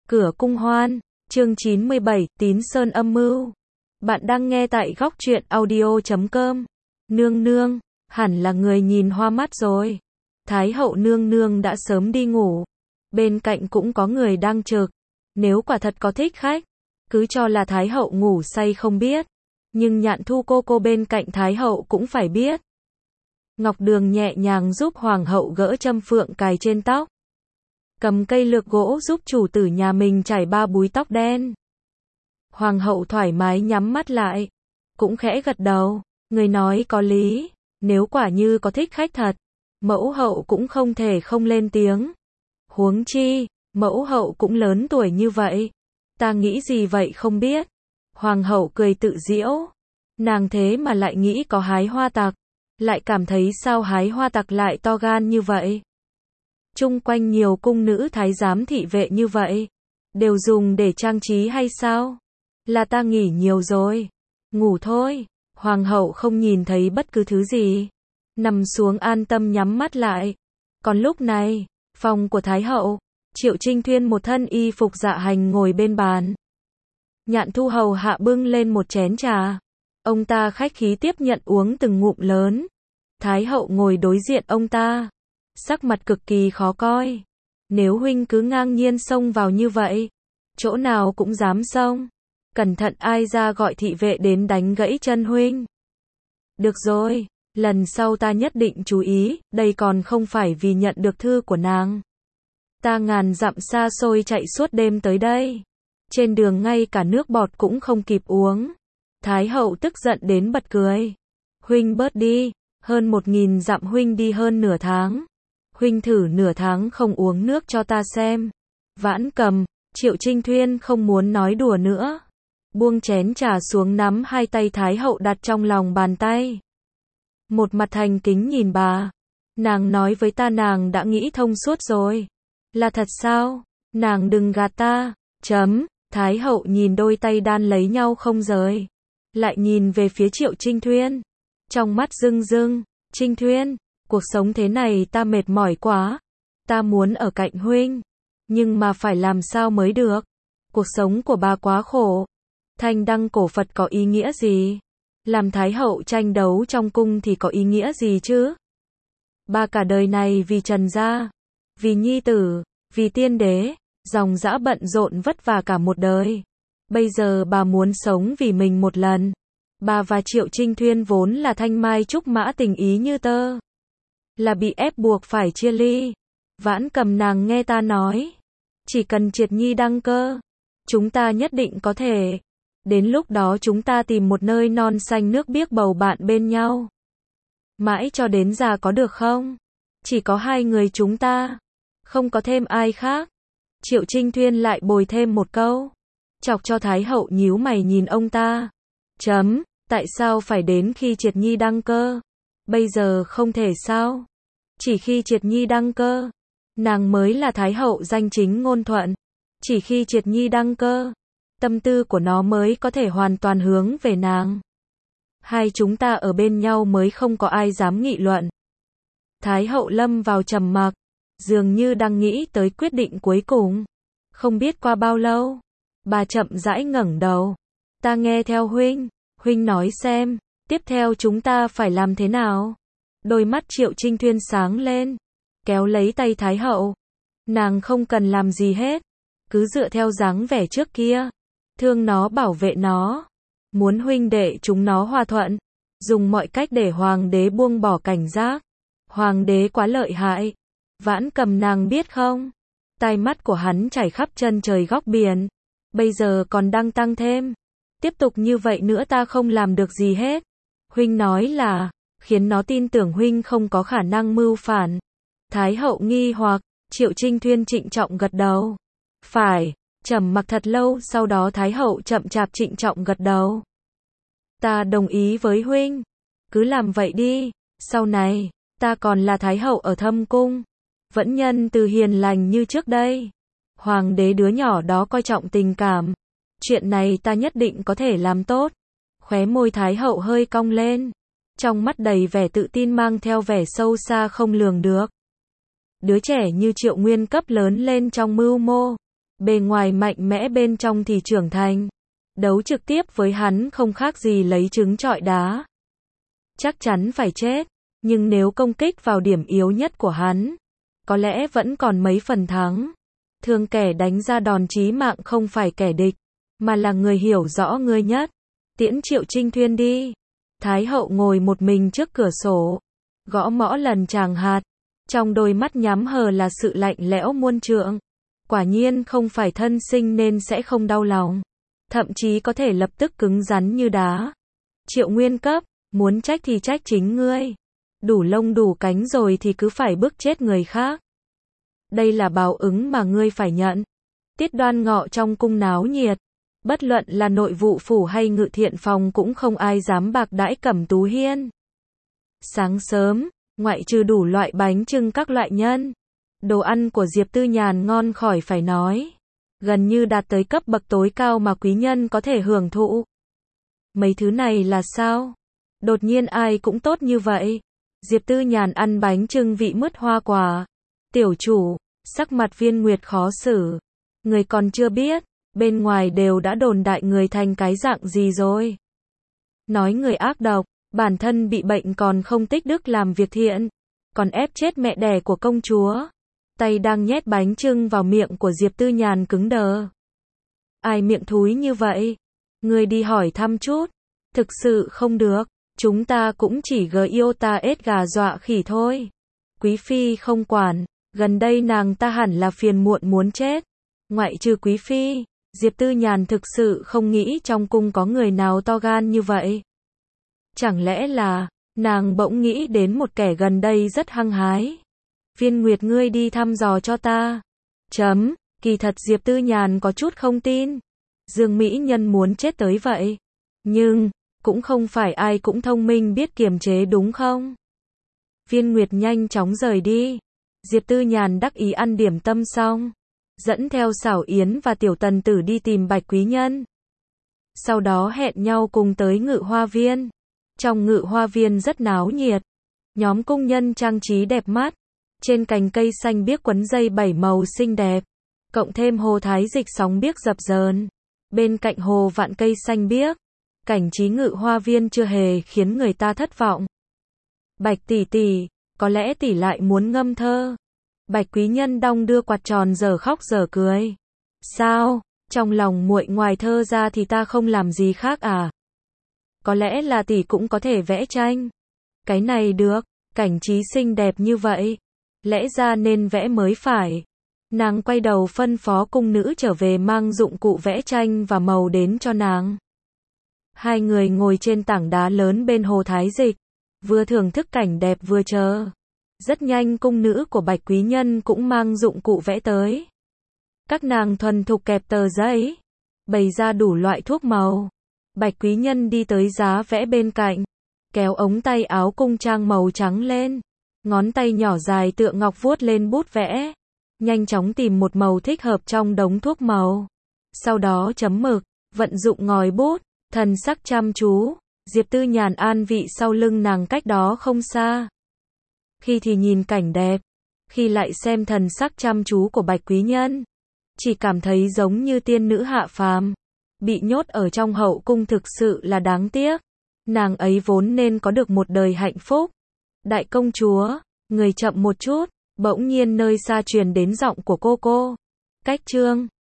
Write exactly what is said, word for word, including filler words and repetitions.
Cửa cung hoan, chương chín mươi bảy, Tín Sơn âm mưu. Bạn đang nghe tại góc truyện audio chấm com. Nương nương, hẳn là người nhìn hoa mắt rồi. Thái hậu nương nương đã sớm đi ngủ. Bên cạnh cũng có người đang trực. Nếu quả thật có thích khách, cứ cho là Thái hậu ngủ say không biết. Nhưng Nhạn Thu cô cô bên cạnh Thái hậu cũng phải biết. Ngọc Đường nhẹ nhàng giúp hoàng hậu gỡ châm phượng cài trên tóc. Cầm cây lược gỗ giúp chủ tử nhà mình chải ba búi tóc đen. Hoàng hậu thoải mái nhắm mắt lại, cũng khẽ gật đầu, người nói có lý, nếu quả như có thích khách thật, mẫu hậu cũng không thể không lên tiếng. Huống chi, mẫu hậu cũng lớn tuổi như vậy, ta nghĩ gì vậy không biết. Hoàng hậu cười tự giễu, nàng thế mà lại nghĩ có hái hoa tặc, lại cảm thấy sao hái hoa tặc lại to gan như vậy. Chung quanh nhiều cung nữ thái giám thị vệ như vậy, đều dùng để trang trí hay sao? Là ta nghỉ nhiều rồi. Ngủ thôi. Hoàng hậu không nhìn thấy bất cứ thứ gì. Nằm xuống an tâm nhắm mắt lại. Còn lúc này, phòng của Thái hậu, Triệu Trinh Thuyên một thân y phục dạ hành ngồi bên bàn. Nhạn Thu hầu hạ bưng lên một chén trà. Ông ta khách khí tiếp nhận uống từng ngụm lớn. Thái hậu ngồi đối diện ông ta. Sắc mặt cực kỳ khó coi. Nếu huynh cứ ngang nhiên xông vào như vậy, chỗ nào cũng dám xông. Cẩn thận ai ra gọi thị vệ đến đánh gãy chân huynh. Được rồi, lần sau ta nhất định chú ý, đây còn không phải vì nhận được thư của nàng. Ta ngàn dặm xa xôi chạy suốt đêm tới đây. Trên đường ngay cả nước bọt cũng không kịp uống. Thái hậu tức giận đến bật cười. Huynh bớt đi, hơn một nghìn dặm huynh đi hơn nửa tháng. Huynh thử nửa tháng không uống nước cho ta xem. Vãn Cầm, Triệu Trinh Thuyên không muốn nói đùa nữa. Buông chén trà xuống nắm hai tay Thái hậu đặt trong lòng bàn tay. Một mặt thành kính nhìn bà. Nàng nói với ta nàng đã nghĩ thông suốt rồi. Là thật sao? Nàng đừng gạt ta. Chấm. Thái hậu nhìn đôi tay đan lấy nhau không rời. Lại nhìn về phía Triệu Trinh Thuyên. Trong mắt rưng rưng. Trinh Thuyên, cuộc sống thế này ta mệt mỏi quá. Ta muốn ở cạnh huynh. Nhưng mà phải làm sao mới được. Cuộc sống của bà quá khổ. Thanh đăng cổ Phật có ý nghĩa gì? Làm Thái hậu tranh đấu trong cung thì có ý nghĩa gì chứ? Bà cả đời này vì Trần gia, vì nhi tử, vì tiên đế, dòng dã bận rộn vất vả cả một đời. Bây giờ bà muốn sống vì mình một lần. Bà và Triệu Trinh Thuyên vốn là thanh mai trúc mã tình ý như tơ. Là bị ép buộc phải chia ly. Vãn Cầm nàng nghe ta nói. Chỉ cần Triệt Nhi đăng cơ, chúng ta nhất định có thể. Đến lúc đó chúng ta tìm một nơi non xanh nước biếc bầu bạn bên nhau. Mãi cho đến già có được không? Chỉ có hai người chúng ta. Không có thêm ai khác. Triệu Trinh Thuyên lại bồi thêm một câu. Chọc cho Thái hậu nhíu mày nhìn ông ta. Chấm, tại sao phải đến khi Triệt Nhi đăng cơ? Bây giờ không thể sao? Chỉ khi Triệt Nhi đăng cơ, nàng mới là Thái hậu danh chính ngôn thuận. Chỉ khi Triệt Nhi đăng cơ, tâm tư của nó mới có thể hoàn toàn hướng về nàng. Hai chúng ta ở bên nhau mới không có ai dám nghị luận. Thái hậu lâm vào trầm mặc, dường như đang nghĩ tới quyết định cuối cùng. Không biết qua bao lâu, bà chậm rãi ngẩng đầu. Ta nghe theo huynh, huynh nói xem, tiếp theo chúng ta phải làm thế nào? Đôi mắt Triệu Trinh Thuyên sáng lên, kéo lấy tay Thái hậu. Nàng không cần làm gì hết, cứ dựa theo dáng vẻ trước kia. Thương nó bảo vệ nó. Muốn huynh đệ chúng nó hòa thuận. Dùng mọi cách để hoàng đế buông bỏ cảnh giác. Hoàng đế quá lợi hại. Vãn Cầm nàng biết không? Tai mắt của hắn chảy khắp chân trời góc biển. Bây giờ còn đang tăng thêm. Tiếp tục như vậy nữa ta không làm được gì hết. Huynh nói là, khiến nó tin tưởng huynh không có khả năng mưu phản. Thái hậu nghi hoặc, Triệu Trinh Thuyên trịnh trọng gật đầu. Phải. Trầm mặc thật lâu, sau đó Thái hậu chậm chạp trịnh trọng gật đầu. Ta đồng ý với huynh. Cứ làm vậy đi. Sau này, ta còn là Thái hậu ở Thâm Cung. Vẫn nhân từ hiền lành như trước đây. Hoàng đế đứa nhỏ đó coi trọng tình cảm. Chuyện này ta nhất định có thể làm tốt. Khóe môi Thái hậu hơi cong lên. Trong mắt đầy vẻ tự tin mang theo vẻ sâu xa không lường được. Đứa trẻ như Triệu Nguyên cấp lớn lên trong mưu mô. bề ngoài mạnh mẽ bên trong thì trưởng thành. Đấu trực tiếp với hắn không khác gì lấy trứng trọi đá. Chắc chắn phải chết, nhưng nếu công kích vào điểm yếu nhất của hắn, có lẽ vẫn còn mấy phần thắng. Thường kẻ đánh ra đòn chí mạng không phải kẻ địch, mà là người hiểu rõ ngươi nhất. Tiễn Triệu Trinh Thuyên đi. Thái hậu ngồi một mình trước cửa sổ, gõ mõ lần tràng hạt, trong đôi mắt nhắm hờ là sự lạnh lẽo muôn trượng. Quả nhiên không phải thân sinh nên sẽ không đau lòng, thậm chí có thể lập tức cứng rắn như đá. Triệu Nguyên cấp, muốn trách thì trách chính ngươi. Đủ lông đủ cánh rồi thì cứ phải bức chết người khác. Đây là báo ứng mà ngươi phải nhận. Tiết Đoan Ngọ trong cung náo nhiệt, bất luận là nội vụ phủ hay ngự thiện phòng cũng không ai dám bạc đãi Cẩm Tú Hiên. Sáng sớm, ngoại trừ đủ loại bánh chưng các loại nhân, đồ ăn của Diệp Tư Nhàn ngon khỏi phải nói, gần như đạt tới cấp bậc tối cao mà quý nhân có thể hưởng thụ. Mấy thứ này là sao? Đột nhiên ai cũng tốt như vậy. Diệp Tư Nhàn ăn bánh chưng vị mứt hoa quả. Tiểu chủ, sắc mặt Viên Nguyệt khó xử. Người còn chưa biết, bên ngoài đều đã đồn đại người thành cái dạng gì rồi. Nói người ác độc, bản thân bị bệnh còn không tích đức làm việc thiện, còn ép chết mẹ đẻ của công chúa. Tay đang nhét bánh chưng vào miệng của Diệp Tư Nhàn cứng đờ. Ai miệng thúi như vậy? Người đi hỏi thăm chút. Thực sự không được, chúng ta cũng chỉ gờ yêu ta ết gà dọa khỉ thôi. Quý phi không quản, gần đây nàng ta hẳn là phiền muộn muốn chết. Ngoại trừ quý phi, Diệp Tư Nhàn thực sự không nghĩ trong cung có người nào to gan như vậy. Chẳng lẽ là, nàng bỗng nghĩ đến một kẻ gần đây rất hăng hái. Viên Nguyệt ngươi đi thăm dò cho ta. Chấm, kỳ thật Diệp Tư Nhàn có chút không tin. Dương Mỹ Nhân muốn chết tới vậy. Nhưng, cũng không phải ai cũng thông minh biết kiềm chế đúng không? Viên Nguyệt nhanh chóng rời đi. Diệp Tư Nhàn đắc ý ăn điểm tâm xong, dẫn theo Xảo Yến và Tiểu Tần Tử đi tìm Bạch Quý Nhân. Sau đó hẹn nhau cùng tới Ngự Hoa Viên. Trong Ngự Hoa Viên rất náo nhiệt. Nhóm cung nhân trang trí đẹp mắt. Trên cành cây xanh biếc quấn dây bảy màu xinh đẹp. Cộng thêm hồ thái dịch sóng biếc dập dờn. Bên cạnh hồ vạn cây xanh biếc. Cảnh trí Ngự Hoa Viên chưa hề khiến người ta thất vọng. Bạch tỷ tỷ, có lẽ tỷ lại muốn ngâm thơ. Bạch Quý Nhân đong đưa quạt tròn giờ khóc giờ cười. Sao, trong lòng muội ngoài thơ ra thì ta không làm gì khác à? Có lẽ là tỷ cũng có thể vẽ tranh. Cái này được, cảnh trí xinh đẹp như vậy. Lẽ ra nên vẽ mới phải. Nàng quay đầu phân phó cung nữ trở về mang dụng cụ vẽ tranh và màu đến cho nàng. Hai người ngồi trên tảng đá lớn bên hồ Thái Dịch, vừa thưởng thức cảnh đẹp vừa chờ. Rất nhanh cung nữ của Bạch Quý Nhân cũng mang dụng cụ vẽ tới. Các nàng thuần thục kẹp tờ giấy, bày ra đủ loại thuốc màu. Bạch Quý Nhân đi tới giá vẽ bên cạnh, kéo ống tay áo cung trang màu trắng lên, ngón tay nhỏ dài tựa ngọc vuốt lên bút vẽ, nhanh chóng tìm một màu thích hợp trong đống thuốc màu. Sau đó chấm mực, vận dụng ngòi bút, thần sắc chăm chú. Diệp Tư Nhàn an vị sau lưng nàng cách đó không xa. Khi thì nhìn cảnh đẹp, khi lại xem thần sắc chăm chú của Bạch Quý Nhân, chỉ cảm thấy giống như tiên nữ hạ phàm. Bị nhốt ở trong hậu cung thực sự là đáng tiếc. Nàng ấy vốn nên có được một đời hạnh phúc. Đại công chúa, người chậm một chút. Bỗng nhiên nơi xa truyền đến giọng của cô cô. Cách chương